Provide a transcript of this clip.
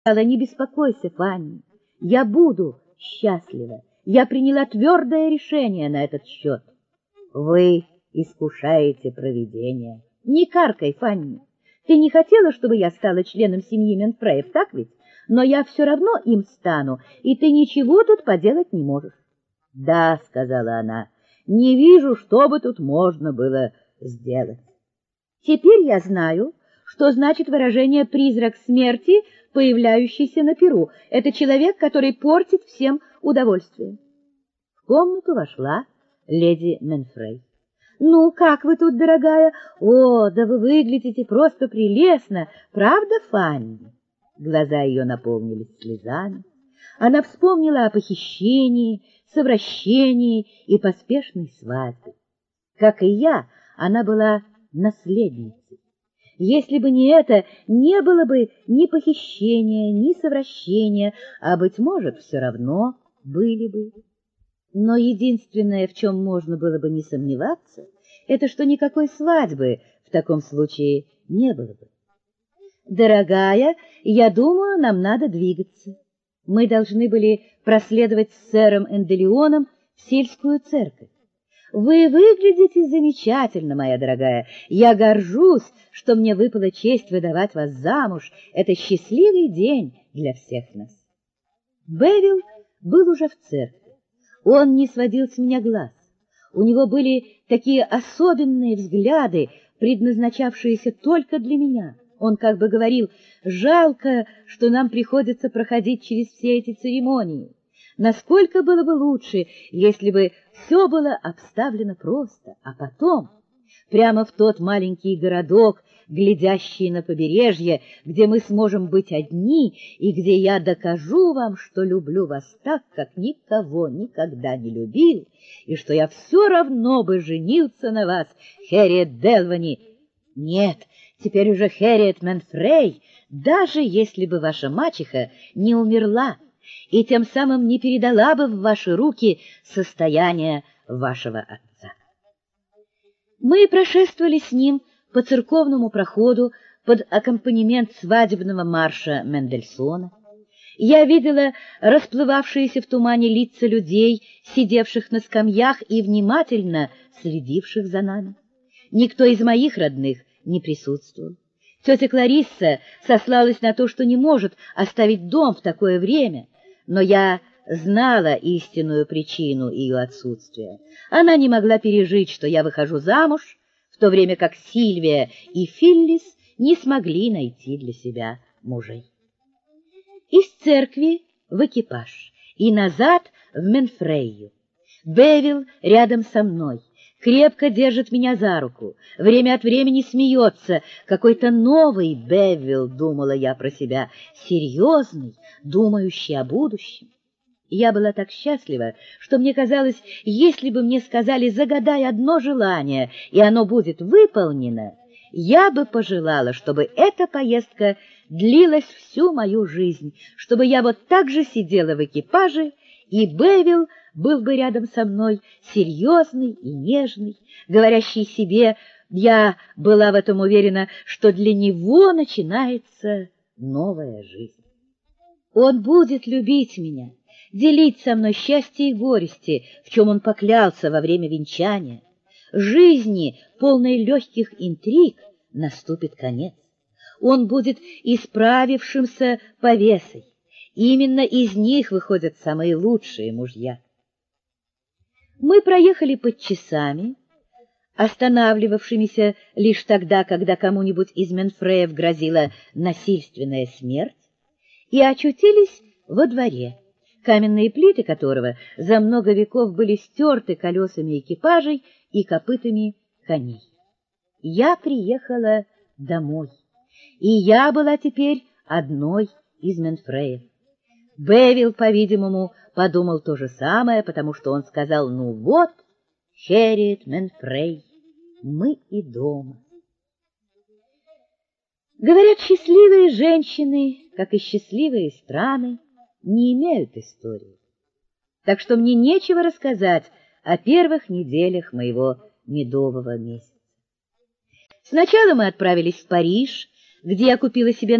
Не беспокойся, Фанни, я буду счастлива. Я приняла твердое решение на этот счет. Вы искушаете провидение. Не каркай, Фанни. Ты не хотела, чтобы я стала членом семьи Менфреев, так ведь? Но я все равно им стану, и ты ничего тут поделать не можешь. Да, сказала она, не вижу, что бы тут можно было сделать. Теперь я знаю, что значит выражение «призрак смерти», появляющийся на пиру. Это человек, который портит всем удовольствие. В комнату вошла леди Менфрей. «Ну, как вы тут, дорогая? О, да вы выглядите просто прелестно! Правда, Фанни?» Глаза ее наполнились слезами. Она вспомнила о похищении, совращении и поспешной свадьбе. Как и я, она была наследницей. Если бы не это, не было бы ни похищения, ни совращения, а, быть может, все равно были бы. Но единственное, в чем можно было бы не сомневаться, это что никакой свадьбы в таком случае не было бы. «Дорогая, я думаю, нам надо двигаться. Мы должны были проследовать с сэром Энделеоном в сельскую церковь. Вы выглядите замечательно, моя дорогая. Я горжусь, что мне выпала честь выдавать вас замуж. Это счастливый день для всех нас». Бевил был уже в церкви. Он не сводил с меня глаз. У него были такие особенные взгляды, предназначавшиеся только для меня. Он как бы говорил: «Жалко, что нам приходится проходить через все эти церемонии. Насколько было бы лучше, если бы все было обставлено просто, а потом прямо в тот маленький городок, глядящий на побережье, где мы сможем быть одни и где я докажу вам, что люблю вас так, как никого никогда не любил, и что я все равно бы женился на вас, Хэрриет Делвани. Нет, теперь уже Хэрриет Менфрей, даже если бы ваша мачеха не умерла и тем самым не передала бы в ваши руки состояние вашего отца». Мы прошествовали с ним по церковному проходу под аккомпанемент свадебного марша Мендельсона. Я видела расплывавшиеся в тумане лица людей, сидевших на скамьях и внимательно следивших за нами. Никто из моих родных не присутствовал. Тетя Кларисса сослалась на то, что не может оставить дом в такое время, но я знала истинную причину ее отсутствия. Она не могла пережить, что я выхожу замуж, в то время как Сильвия и Филлис не смогли найти для себя мужей. Из церкви в экипаж и назад в Менфрейю. Бевил рядом со мной, крепко держит меня за руку, время от времени смеется. Какой-то новый Бевил, думала я про себя, серьезный, думающий о будущем. Я была так счастлива, что мне казалось, если бы мне сказали: «Загадай одно желание, и оно будет выполнено», я бы пожелала, чтобы эта поездка длилась всю мою жизнь, чтобы я вот так же сидела в экипаже, и Бевил был бы рядом со мной, серьезный и нежный, говорящий себе, я была в этом уверена, что для него начинается новая жизнь. Он будет любить меня, делить со мной счастье и горести, в чем он поклялся во время венчания. Жизни, полной легких интриг, наступит конец. Он будет исправившимся повесой. Именно из них выходят самые лучшие мужья. Мы проехали под часами, останавливавшимися лишь тогда, когда кому-нибудь из Менфреев грозила насильственная смерть, и очутились во дворе, каменные плиты которого за много веков были стерты колесами экипажей и копытами коней. Я приехала домой, и я была теперь одной из Менфреев. Бевил, по-видимому, подумал то же самое, потому что он сказал: «Ну вот, Хэрриет Менфрей, мы и дома». Говорят, счастливые женщины, как и счастливые страны, не имеют истории. Так что мне нечего рассказать о первых неделях моего медового месяца. Сначала мы отправились в Париж, где я купила себе